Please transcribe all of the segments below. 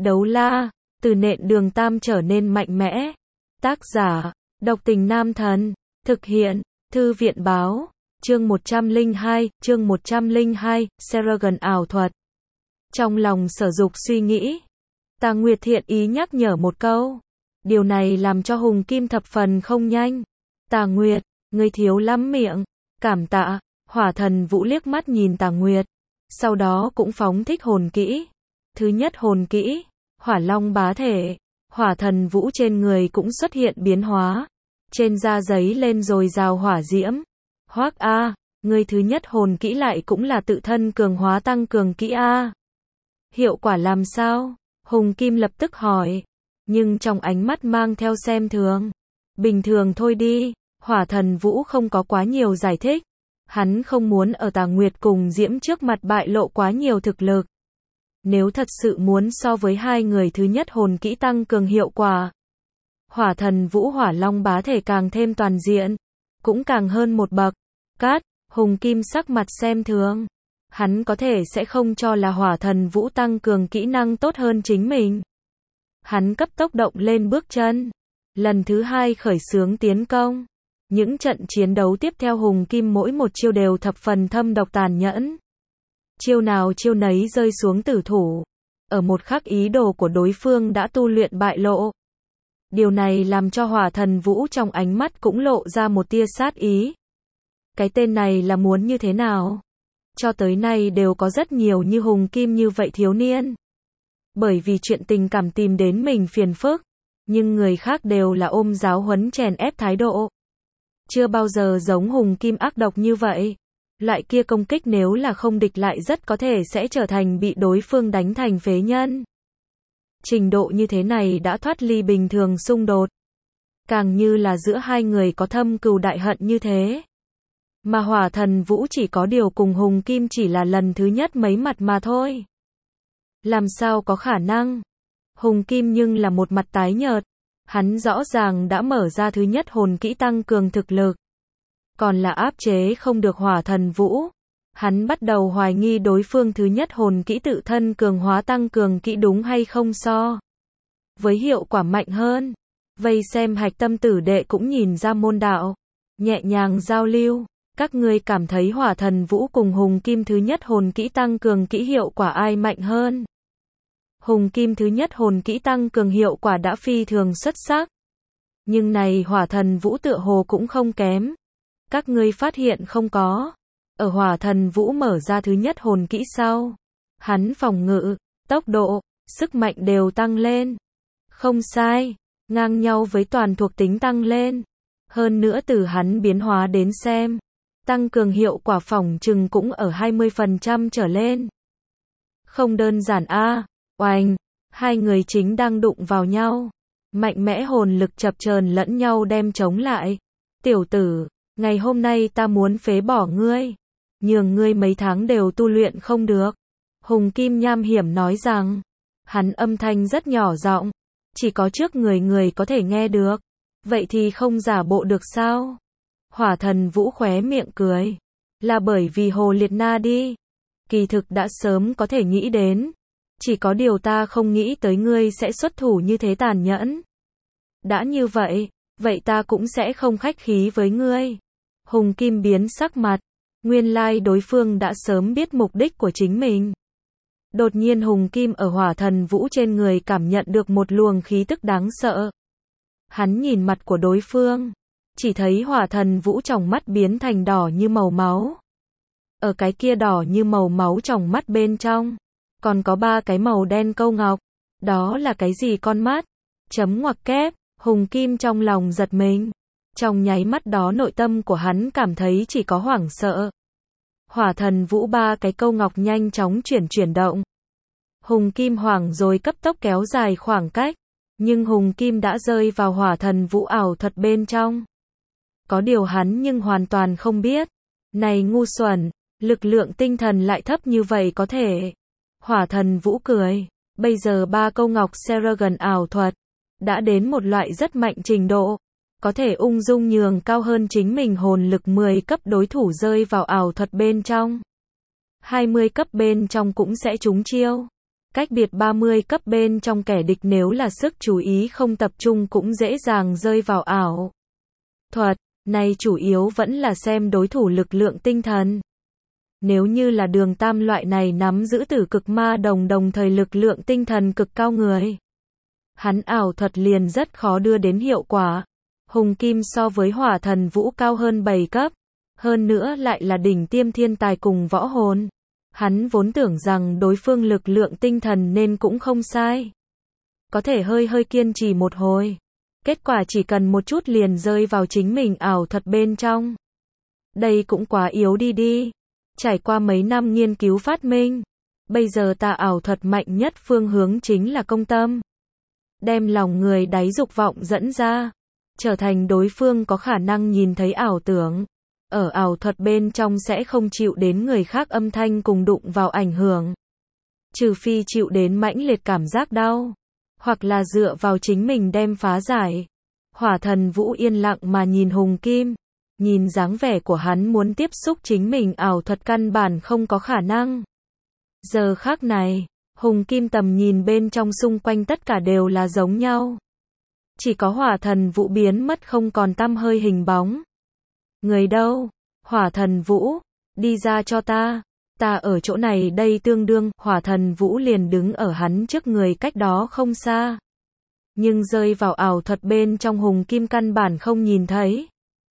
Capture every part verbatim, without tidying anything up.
Đấu la, từ nện đường tam trở nên mạnh mẽ. Tác giả, độc tình nam thần. Thực hiện, thư viện báo. Chương một trăm lẻ hai, chương một trăm lẻ hai, Seragon ảo thuật. Trong lòng Sở Dục suy nghĩ, Tà Nguyệt thiện ý nhắc nhở một câu. Điều này làm cho Hùng Kim thập phần không nhanh. Tà Nguyệt, ngươi thiếu lắm miệng. Cảm tạ. Hỏa Thần Vũ liếc mắt nhìn Tà Nguyệt, sau đó cũng phóng thích hồn kỹ. Thứ nhất hồn kỹ, Hỏa Long bá thể. Hỏa Thần Vũ trên người cũng xuất hiện biến hóa. Trên da giấy lên rồi rào hỏa diễm. Hoắc a, ngươi thứ nhất hồn kỹ lại cũng là tự thân cường hóa tăng cường kỹ a. Hiệu quả làm sao? Hùng Kim lập tức hỏi, nhưng trong ánh mắt mang theo xem thường. Bình thường thôi đi. Hỏa Thần Vũ không có quá nhiều giải thích. Hắn không muốn ở Tà Nguyệt cùng Diễm trước mặt bại lộ quá nhiều thực lực. Nếu thật sự muốn so với hai người thứ nhất hồn kỹ tăng cường hiệu quả, Hỏa Thần Vũ Hỏa Long bá thể càng thêm toàn diện, cũng càng hơn một bậc. Cát, Hùng Kim sắc mặt xem thường. Hắn có thể sẽ không cho là Hỏa Thần Vũ tăng cường kỹ năng tốt hơn chính mình. Hắn cấp tốc động lên bước chân, lần thứ hai khởi xướng tiến công. Những trận chiến đấu tiếp theo Hùng Kim mỗi một chiêu đều thập phần thâm độc tàn nhẫn. Chiêu nào chiêu nấy rơi xuống tử thủ. Ở một khắc ý đồ của đối phương đã tu luyện bại lộ. Điều này làm cho Hỏa Thần Vũ trong ánh mắt cũng lộ ra một tia sát ý. Cái tên này là muốn như thế nào? Cho tới nay đều có rất nhiều như Hùng Kim như vậy thiếu niên. Bởi vì chuyện tình cảm tìm đến mình phiền phức. Nhưng người khác đều là ôm giáo huấn chèn ép thái độ. Chưa bao giờ giống Hùng Kim ác độc như vậy. Loại kia công kích nếu là không địch lại rất có thể sẽ trở thành bị đối phương đánh thành phế nhân. Trình độ như thế này đã thoát ly bình thường xung đột. Càng như là giữa hai người có thâm cừu đại hận như thế. Mà Hỏa Thần Vũ chỉ có điều cùng Hùng Kim chỉ là lần thứ nhất mấy mặt mà thôi. Làm sao có khả năng? Hùng Kim nhưng là một mặt tái nhợt. Hắn rõ ràng đã mở ra thứ nhất hồn kỹ tăng cường thực lực. Còn là áp chế không được Hỏa Thần Vũ. Hắn bắt đầu hoài nghi đối phương thứ nhất hồn kỹ tự thân cường hóa tăng cường kỹ đúng hay không so với hiệu quả mạnh hơn. Vây xem Hạch Tâm Tử Đệ cũng nhìn ra môn đạo. Nhẹ nhàng giao lưu. Các ngươi cảm thấy Hỏa Thần Vũ cùng Hùng Kim thứ nhất hồn kỹ tăng cường kỹ hiệu quả ai mạnh hơn? Hùng Kim thứ nhất hồn kỹ tăng cường hiệu quả đã phi thường xuất sắc. Nhưng này Hỏa Thần Vũ tựa hồ cũng không kém. Các ngươi phát hiện không có? Ở Hỏa Thần Vũ mở ra thứ nhất hồn kỹ sau, hắn phòng ngự, tốc độ, sức mạnh đều tăng lên. Không sai, ngang nhau với toàn thuộc tính tăng lên. Hơn nữa từ hắn biến hóa đến xem, tăng cường hiệu quả phỏng chừng cũng ở hai mươi phần trăm trở lên. Không đơn giản a. Oanh, hai người chính đang đụng vào nhau. Mạnh mẽ hồn lực chập chờn lẫn nhau đem chống lại. Tiểu tử, ngày hôm nay ta muốn phế bỏ ngươi. Nhường ngươi mấy tháng đều tu luyện không được. Hùng Kim nham hiểm nói rằng. Hắn âm thanh rất nhỏ giọng. Chỉ có trước người người có thể nghe được. Vậy thì không giả bộ được sao? Hỏa Thần Vũ khóe miệng cười. Là bởi vì Hồ Liệt Na đi. Kỳ thực đã sớm có thể nghĩ đến. Chỉ có điều ta không nghĩ tới ngươi sẽ xuất thủ như thế tàn nhẫn. Đã như vậy, vậy ta cũng sẽ không khách khí với ngươi. Hùng Kim biến sắc mặt. Nguyên lai đối phương đã sớm biết mục đích của chính mình. Đột nhiên Hùng Kim ở Hỏa Thần Vũ trên người cảm nhận được một luồng khí tức đáng sợ. Hắn nhìn mặt của đối phương. Chỉ thấy Hỏa Thần Vũ trong mắt biến thành đỏ như màu máu. Ở cái kia đỏ như màu máu trong mắt bên trong. Còn có ba cái màu đen câu ngọc. Đó là cái gì con mắt? Chấm ngoặc kép. Hùng Kim trong lòng giật mình. Trong nháy mắt đó nội tâm của hắn cảm thấy chỉ có hoảng sợ. Hỏa Thần Vũ ba cái câu ngọc nhanh chóng chuyển chuyển động. Hùng Kim hoảng rồi cấp tốc kéo dài khoảng cách. Nhưng Hùng Kim đã rơi vào Hỏa Thần Vũ ảo thuật bên trong. Có điều hắn nhưng hoàn toàn không biết. Này ngu xuẩn, lực lượng tinh thần lại thấp như vậy có thể. Hỏa Thần Vũ cười. Bây giờ ba câu ngọc Seragon ảo thuật đã đến một loại rất mạnh trình độ. Có thể ung dung nhường cao hơn chính mình hồn lực mười cấp đối thủ rơi vào ảo thuật bên trong. hai mươi cấp bên trong cũng sẽ trúng chiêu. Cách biệt ba mươi cấp bên trong kẻ địch nếu là sức chú ý không tập trung cũng dễ dàng rơi vào ảo thuật, này chủ yếu vẫn là xem đối thủ lực lượng tinh thần. Nếu như là Đường Tam loại này nắm giữ tử cực ma đồng đồng thời lực lượng tinh thần cực cao người, hắn ảo thuật liền rất khó đưa đến hiệu quả. Hùng Kim so với Hỏa Thần Vũ cao hơn bảy cấp, hơn nữa lại là đỉnh tiêm thiên tài cùng võ hồn. Hắn vốn tưởng rằng đối phương lực lượng tinh thần nên cũng không sai. Có thể hơi hơi kiên trì một hồi. Kết quả chỉ cần một chút liền rơi vào chính mình ảo thuật bên trong. Đây cũng quá yếu đi đi. Trải qua mấy năm nghiên cứu phát minh, bây giờ ta ảo thuật mạnh nhất phương hướng chính là công tâm. Đem lòng người đáy dục vọng dẫn ra, trở thành đối phương có khả năng nhìn thấy ảo tưởng. Ở ảo thuật bên trong sẽ không chịu đến người khác âm thanh cùng đụng vào ảnh hưởng. Trừ phi chịu đến mãnh liệt cảm giác đau, hoặc là dựa vào chính mình đem phá giải. Hỏa Thần Vũ yên lặng mà nhìn Hùng Kim, nhìn dáng vẻ của hắn muốn tiếp xúc chính mình ảo thuật căn bản không có khả năng. Giờ khắc này, Hùng Kim tầm nhìn bên trong xung quanh tất cả đều là giống nhau. Chỉ có Hỏa Thần Vũ biến mất không còn tăm hơi hình bóng. Người đâu? Hỏa Thần Vũ, đi ra cho ta. Ta ở chỗ này đây tương đương, Hỏa Thần Vũ liền đứng ở hắn trước người cách đó không xa. Nhưng rơi vào ảo thuật bên trong Hùng Kim căn bản không nhìn thấy.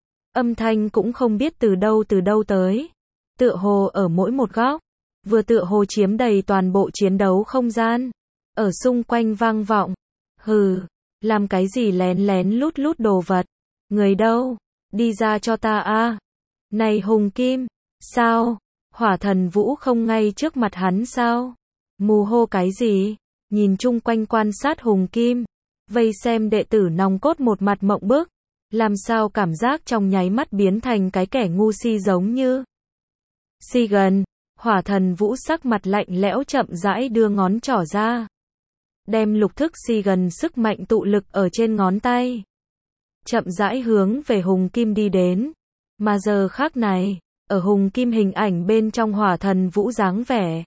Âm thanh cũng không biết từ đâu từ đâu tới. Tựa hồ ở mỗi một góc, vừa tựa hồ chiếm đầy toàn bộ chiến đấu không gian. Ở xung quanh vang vọng. Hừ, làm cái gì lén lén lút lút đồ vật. Người đâu? Đi ra cho ta a. Này Hùng Kim, sao? Hỏa Thần Vũ không ngay trước mặt hắn sao? Mù hô cái gì? Nhìn chung quanh quan sát Hùng Kim, vây xem đệ tử nòng cốt một mặt mộng bức, làm sao cảm giác trong nháy mắt biến thành cái kẻ ngu si giống như. Si gần, Hỏa Thần Vũ sắc mặt lạnh lẽo chậm rãi đưa ngón trỏ ra. Đem lục thức si gần sức mạnh tụ lực ở trên ngón tay. Chậm rãi hướng về Hùng Kim đi đến. Mà giờ khác này, ở Hùng Kim hình ảnh bên trong Hỏa Thần Vũ dáng vẻ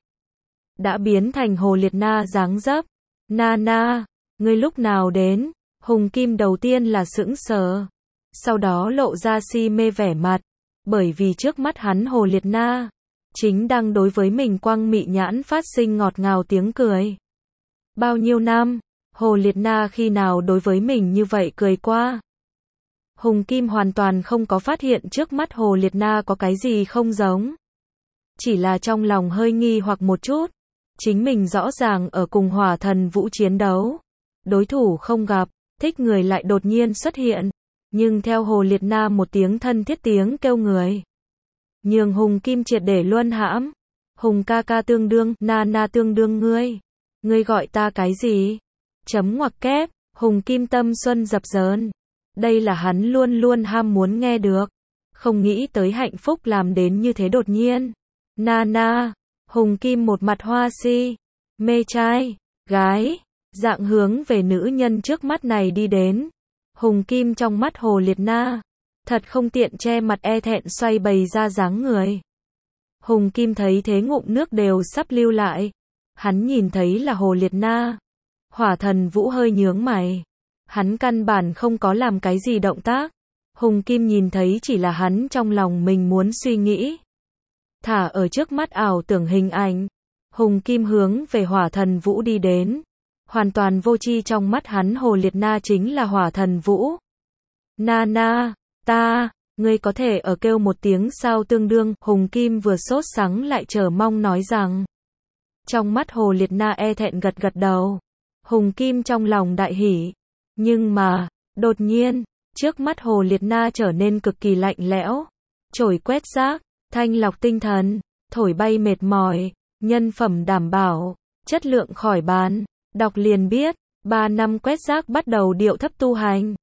đã biến thành Hồ Liệt Na dáng dấp. Na na, ngươi lúc nào đến? Hùng Kim đầu tiên là sững sờ, sau đó lộ ra si mê vẻ mặt, bởi vì trước mắt hắn Hồ Liệt Na chính đang đối với mình quang mị nhãn phát sinh ngọt ngào tiếng cười. Bao nhiêu năm, Hồ Liệt Na khi nào đối với mình như vậy cười qua? Hùng Kim hoàn toàn không có phát hiện trước mắt Hồ Liệt Na có cái gì không giống. Chỉ là trong lòng hơi nghi hoặc một chút. Chính mình rõ ràng ở cùng Hỏa Thần Vũ chiến đấu. Đối thủ không gặp, thích người lại đột nhiên xuất hiện. Nhưng theo Hồ Liệt Na một tiếng thân thiết tiếng kêu người. Nhường Hùng Kim triệt để luân hãm. Hùng ca ca tương đương, na na tương đương ngươi. Ngươi gọi ta cái gì? Chấm ngoặc kép, Hùng Kim tâm xuân dập dờn. Đây là hắn luôn luôn ham muốn nghe được. Không nghĩ tới hạnh phúc làm đến như thế đột nhiên. Na na, Hùng Kim một mặt hoa si, mê trai, gái, dạng hướng về nữ nhân trước mắt này đi đến. Hùng Kim trong mắt Hồ Liệt Na, thật không tiện che mặt e thẹn xoay bày ra dáng người. Hùng Kim thấy thế ngụm nước đều sắp lưu lại. Hắn nhìn thấy là Hồ Liệt Na. Hỏa Thần Vũ hơi nhướng mày. Hắn căn bản không có làm cái gì động tác. Hùng Kim nhìn thấy chỉ là hắn trong lòng mình muốn suy nghĩ. Thả ở trước mắt ảo tưởng hình ảnh. Hùng Kim hướng về Hỏa Thần Vũ đi đến. Hoàn toàn vô tri trong mắt hắn Hồ Liệt Na chính là Hỏa Thần Vũ. Na na, ta, ngươi có thể ở kêu một tiếng sao tương đương. Hùng Kim vừa sốt sắng lại chờ mong nói rằng. Trong mắt Hồ Liệt Na e thẹn gật gật đầu. Hùng Kim trong lòng đại hỉ. Nhưng mà, đột nhiên, trước mắt Hồ Liệt Na trở nên cực kỳ lạnh lẽo. Chổi quét rác, thanh lọc tinh thần, thổi bay mệt mỏi, nhân phẩm đảm bảo, chất lượng khỏi bàn. Đọc liền biết, ba năm quét rác bắt đầu điệu thấp tu hành.